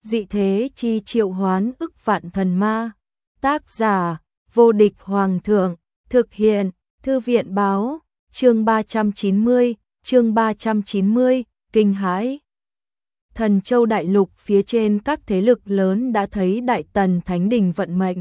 dị thế chi triệu hoán ức vạn thần ma. Tác giả, vô địch hoàng thượng, thực hiện, thư viện báo, chương 390, kinh hãi. Thần Châu Đại Lục phía trên các thế lực lớn đã thấy Đại Tần Thánh Đình vận mệnh.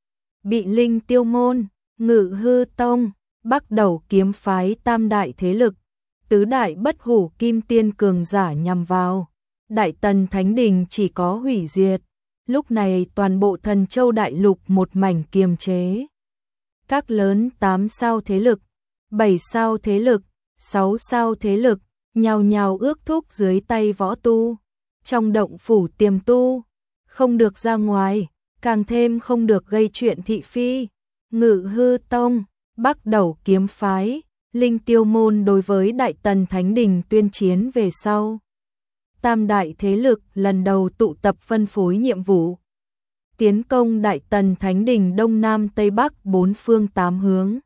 Bị Linh Tiêu Môn, Ngự Hư Tông, Bắc Đầu Kiếm Phái tam đại thế lực, tứ đại bất hủ kim tiên cường giả nhằm vào. Đại Tần Thánh Đình chỉ có hủy diệt. Lúc này toàn bộ Thần Châu Đại Lục một mảnh kiềm chế. Các lớn 8 sao thế lực, 7 sao thế lực, 6 sao thế lực, nhào nhào ước thúc dưới tay võ tu. Trong động phủ tiềm tu, không được ra ngoài, càng thêm không được gây chuyện thị phi. Ngự Hư Tông, Bắc Đầu Kiếm Phái, Linh Tiêu Môn đối với Đại Tần Thánh Đình tuyên chiến về sau. Tam đại thế lực lần đầu tụ tập phân phối nhiệm vụ. Tiến công Đại Tần Thánh Đình Đông Nam Tây Bắc 4 phương 8 hướng.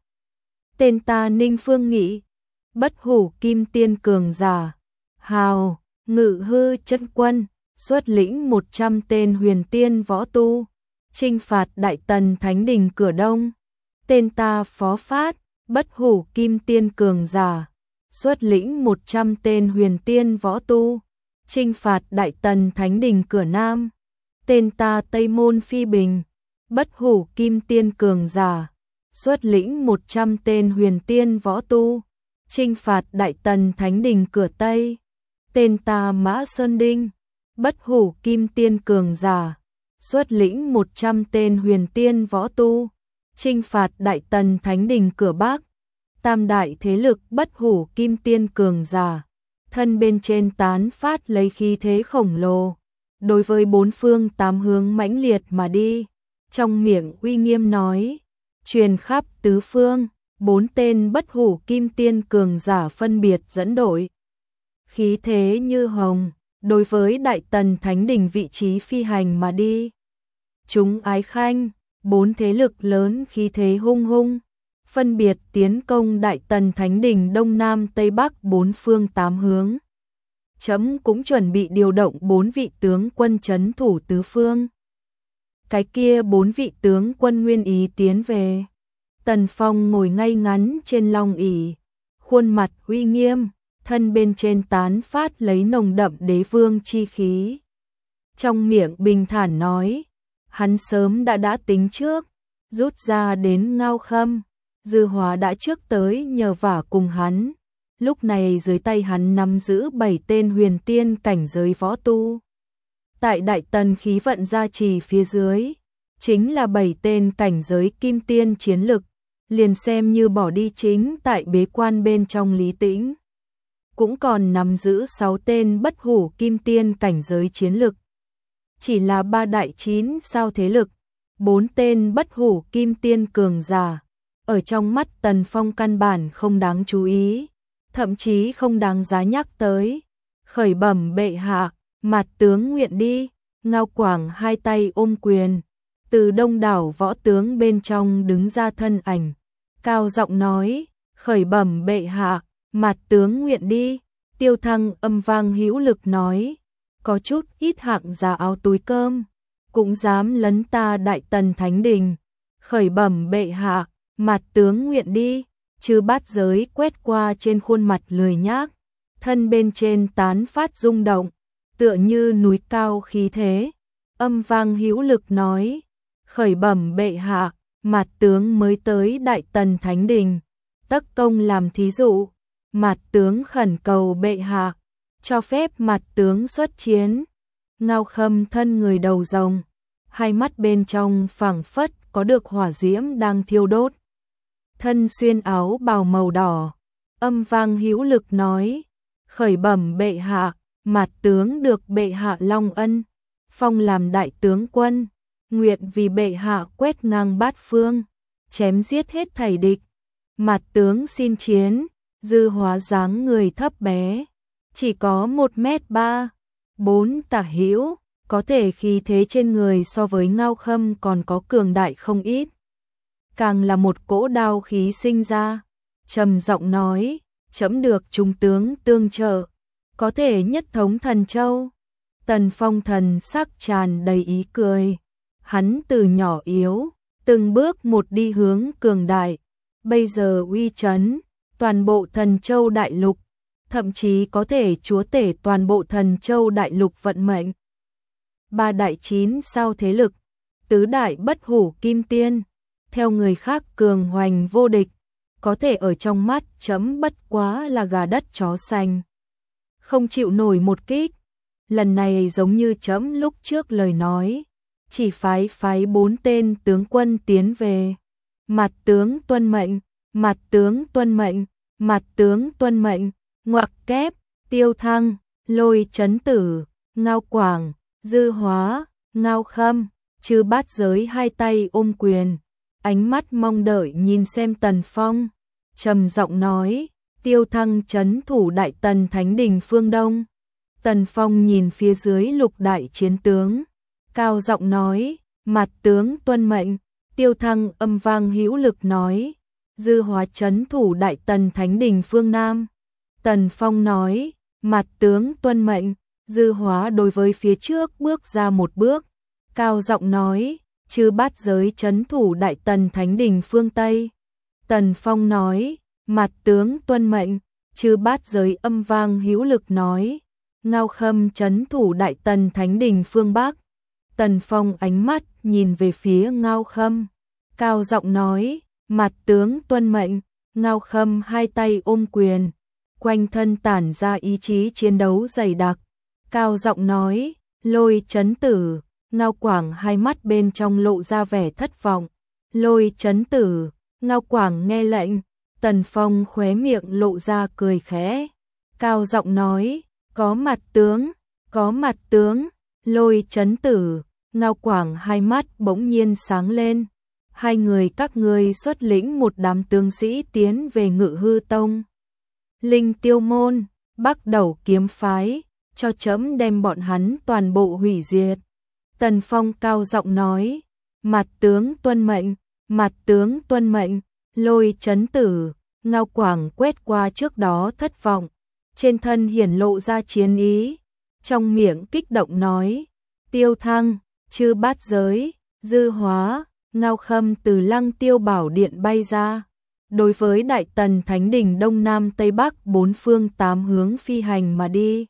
Tên ta Ninh Phương Nghị, bất hủ kim tiên cường giả, hào, Ngự Hư chân quân, xuất lĩnh 100 tên huyền tiên võ tu, chinh phạt Đại Tần Thánh Đình cửa đông. Tên ta Phó Phát, bất hủ kim tiên cường giả, xuất lĩnh 100 tên huyền tiên võ tu, chinh phạt Đại Tần Thánh Đình cửa nam. Tên ta Tây Môn Phi Bình, bất hủ kim tiên cường giả, xuất lĩnh 100 tên huyền tiên võ tu, chinh phạt Đại Tần Thánh Đình cửa tây. Tên ta Mã Sơn Đinh, bất hủ kim tiên cường giả, xuất lĩnh 100 tên huyền tiên võ tu, chinh phạt Đại Tần Thánh Đình cửa bắc. Tam đại thế lực bất hủ kim tiên cường giả, thân bên trên tán phát lấy khí thế khổng lồ, đối với 4 phương 8 hướng mãnh liệt mà đi. Trong miệng uy nghiêm nói, truyền khắp tứ phương, 4 tên bất hủ kim tiên cường giả phân biệt dẫn đội. Khí thế như hồng, đối với Đại Tần Thánh Đình vị trí phi hành mà đi. Chúng ái khanh, 4 thế lực lớn khí thế hung hung, phân biệt tiến công Đại Tần Thánh Đình Đông Nam Tây Bắc 4 phương 8 hướng. Chấm cũng chuẩn bị điều động 4 vị tướng quân trấn thủ tứ phương. Cái kia 4 vị tướng quân nguyên ý tiến về. Tần Phong ngồi ngay ngắn trên long ỷ, khuôn mặt uy nghiêm, thân bên trên tán phát lấy nồng đậm đế vương chi khí. Trong miệng bình thản nói, hắn sớm đã tính trước, rút ra đến Ngao Khâm, Dư Hóa đã trước tới nhờ vả cùng hắn. Lúc này dưới tay hắn nắm giữ 7 tên huyền tiên cảnh giới võ tu. Tại Đại Tần khí vận gia trì phía dưới, chính là 7 tên cảnh giới kim tiên chiến lực, liền xem như bỏ đi chính tại bế quan bên trong Lý Tĩnh. Cũng còn nắm giữ 6 tên bất hủ kim tiên cảnh giới chiến lực. Chỉ là 3 đại 9 sao thế lực, 4 tên bất hủ kim tiên cường giả, ở trong mắt Tần Phong căn bản không đáng chú ý, thậm chí không đáng giá nhắc tới. Khởi bẩm bệ hạ, Mạt tướng nguyện đi. Ngao Quảng hai tay ôm quyền, từ đông đảo võ tướng bên trong đứng ra thân ảnh, cao giọng nói, khởi bẩm bệ hạ, Mạt tướng nguyện đi. Tiêu Thăng âm vang hữu lực nói, có chút ít hạng giá áo túi cơm, cũng dám lấn ta Đại Tần Thánh Đình. Khởi bẩm bệ hạ, Mạt tướng nguyện đi. Chư bát giới quét qua trên khuôn mặt lười nhác, thân bên trên tán phát rung động, tựa như núi cao khí thế. Âm vang hữu lực nói, khởi bẩm bệ hạ, Mạt tướng mới tới Đại Tần Thánh Đình, tất công làm thí dụ. Mạt tướng khẩn cầu bệ hạ, cho phép Mạt tướng xuất chiến. Ngao Khâm thân người đầu rồng, hai mắt bên trong phảng phất có được hỏa diễm đang thiêu đốt. Thân xuyên áo bào màu đỏ, âm vang hữu lực nói, khởi bẩm bệ hạ, Mạt tướng được bệ hạ long ân, phong làm đại tướng quân, nguyện vì bệ hạ quét ngang bát phương, chém giết hết thảy địch. Mạt tướng xin chiến. Dư Hóa dáng người thấp bé, chỉ có 1m3, 4 tả hữu, có thể khí thế trên người so với Ngao Khâm còn có cường đại không ít. Càng là một cỗ đao khí sinh ra, trầm giọng nói, trẫm được trung tướng tương trợ, có thể nhất thống Thần Châu. Tần Phong thần sắc tràn đầy ý cười. Hắn từ nhỏ yếu, từng bước một đi hướng cường đại, bây giờ uy chấn toàn bộ Thần Châu đại lục, thậm chí có thể chúa tể toàn bộ Thần Châu đại lục vận mệnh. Ba đại 9 sao thế lực, tứ đại bất hủ kim tiên, theo người khác cường hoành vô địch, có thể ở trong mắt chấm bất quá là gà đất chó xanh. Không chịu nổi một kích, lần này giống như chấm lúc trước lời nói, chỉ phái 4 tên tướng quân tiến về. Mặt tướng tuân mệnh, mặt tướng tuân mệnh, mặt tướng tuân mệnh, ngoặc kép, Tiêu Thăng, Lôi Chấn Tử, Ngao Quảng, Dư Hóa, Ngao Khâm, Chư Bát Giới hai tay ôm quyền, ánh mắt mong đợi nhìn xem Tần Phong, trầm giọng nói, Tiêu Thăng trấn thủ Đại Tần Thánh Đình phương Đông. Tần Phong nhìn phía dưới lục đại chiến tướng, cao giọng nói, mặt tướng tuân mệnh. Tiêu Thăng âm vang hữu lực nói, Dư Hóa trấn thủ Đại Tần Thánh Đình phương Nam. Tần Phong nói, mặt tướng tuân mệnh. Dư Hóa đối với phía trước bước ra một bước, cao giọng nói, Chư Bát Giới trấn thủ Đại Tần Thánh Đình phương Tây. Tần Phong nói, mặt tướng tuân mệnh. Chư Bát Giới âm vang hữu lực nói, Ngao Khâm trấn thủ Đại Tần Thánh Đình phương Bắc. Tần Phong ánh mắt nhìn về phía Ngao Khâm, cao giọng nói, mặt tướng tuân mệnh. Ngao Khâm hai tay ôm quyền, quanh thân tản ra ý chí chiến đấu dày đặc, cao giọng nói, Lôi Chấn Tử. Ngao Quảng hai mắt bên trong lộ ra vẻ thất vọng. Lôi Chấn Tử. Ngao Quảng nghe lệnh. Tần Phong khóe miệng lộ ra cười khẽ, cao giọng nói, có mặt tướng, có mặt tướng. Lôi Chấn Tử. Ngao Quảng hai mắt bỗng nhiên sáng lên. Hai người các ngươi xuất lĩnh một đám tướng sĩ tiến về Ngự Hư Tông, Linh Tiêu Môn, Bắc Đầu Kiếm Phái, cho chấm đem bọn hắn toàn bộ hủy diệt. Tần Phong cao giọng nói, mặt tướng tuân mệnh, mặt tướng tuân mệnh. Lôi Chấn Tử. Ngao Quảng quét qua trước đó thất vọng, trên thân hiển lộ ra chiến ý, trong miệng kích động nói, Tiêu Thăng, Chư Bát Giới, Dư Hóa, Ngao Khâm từ Lăng Tiêu Bảo Điện bay ra, đối với Đại Tần Thánh Đình Đông Nam Tây Bắc 4 phương 8 hướng phi hành mà đi.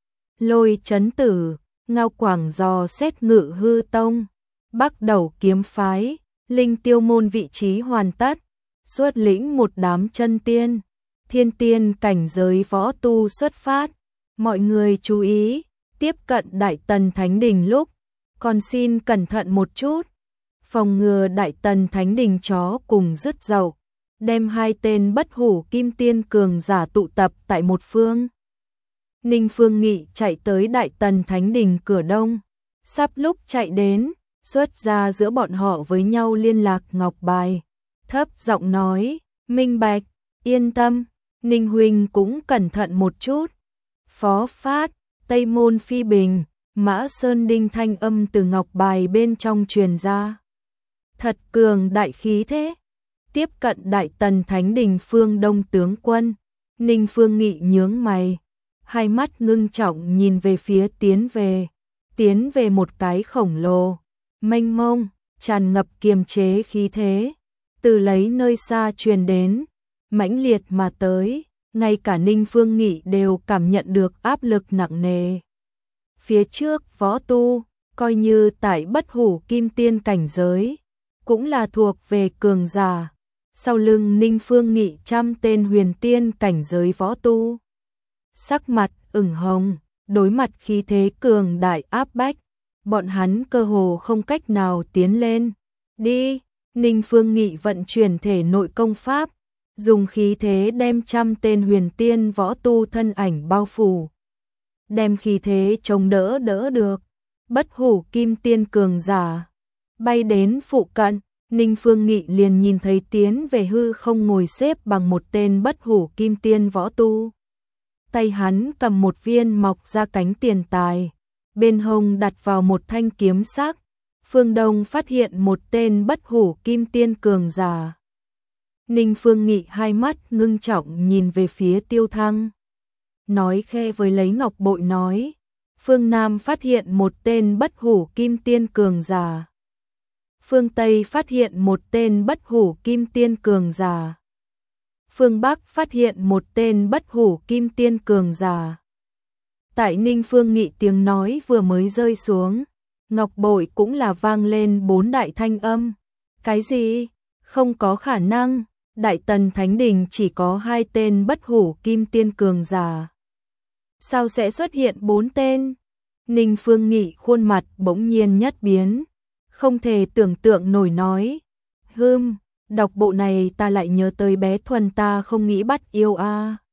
Lôi Chấn Tử. Ngao Quảng dò xét Ngự Hư Tông, Bắc Đầu Kiếm Phái, Linh Tiêu Môn vị trí hoàn tất, xuất lĩnh một đám chân tiên, thiên tiên cảnh giới võ tu xuất phát. Mọi người chú ý, tiếp cận Đại Tần Thánh Đình lúc, còn xin cẩn thận một chút, phòng ngừa Đại Tần Thánh Đình chó cùng rứt dậu, đem hai tên bất hủ kim tiên cường giả tụ tập tại một phương. Ninh Phương Nghị chạy tới Đại Tần Thánh Đình cửa đông, sắp lúc chạy đến, xuất ra giữa bọn họ với nhau liên lạc ngọc bài, thấp giọng nói, minh bạch, yên tâm, Ninh huynh cũng cẩn thận một chút. Phó Phát, Tây Môn Phi Bình, Mã Sơn Đinh thanh âm từ ngọc bài bên trong truyền ra. Thật cường đại khí thế. Tiếp cận Đại Tần Thánh Đình phương Đông tướng quân, Ninh Phương Nghị nhướng mày, hai mắt ngưng trọng nhìn về phía tiến về một cái khổng lồ, mênh mông, tràn ngập kiềm chế khí thế, từ lấy nơi xa truyền đến, mãnh liệt mà tới, ngay cả Ninh Phương Nghị đều cảm nhận được áp lực nặng nề. Phía trước võ tu, coi như tại bất hủ kim tiên cảnh giới, cũng là thuộc về cường giả. Sau lưng Ninh Phương Nghị 100 tên huyền tiên cảnh giới võ tu, sắc mặt ửng hồng, đối mặt khí thế cường đại áp bách, bọn hắn cơ hồ không cách nào tiến lên. Đi, Ninh Phương Nghị vận chuyển thể nội công pháp, dùng khí thế đem 100 tên huyền tiên võ tu thân ảnh bao phủ, đem khí thế chống đỡ được. Bất hủ kim tiên cường giả bay đến phụ cận, Ninh Phương Nghị liền nhìn thấy tiến về hư không ngồi xếp bằng một tên bất hủ kim tiên võ tu. Tay hắn cầm một viên mọc ra cánh tiền tài, bên hông đặt vào một thanh kiếm sắc. Phương Đông phát hiện một tên bất hủ kim tiên cường giả. Ninh Phương Nghị hai mắt ngưng trọng nhìn về phía Tiêu Thăng, nói khe với lấy ngọc bội nói, Phương Nam phát hiện một tên bất hủ kim tiên cường giả. Phương Tây phát hiện một tên bất hủ kim tiên cường giả. Phương Bắc phát hiện một tên bất hủ kim tiên cường giả. Tại Ninh Phương Nghị tiếng nói vừa mới rơi xuống, ngọc bội cũng là vang lên 4 đại thanh âm. Cái gì? Không có khả năng, Đại Tần Thánh Đình chỉ có 2 tên bất hủ kim tiên cường giả. Sao sẽ xuất hiện 4 tên? Ninh Phương Nghị khuôn mặt bỗng nhiên nhất biến, không thể tưởng tượng nổi nói. Đọc bộ này ta lại nhớ tới bé Thuần ta không nghĩ bắt yêu a.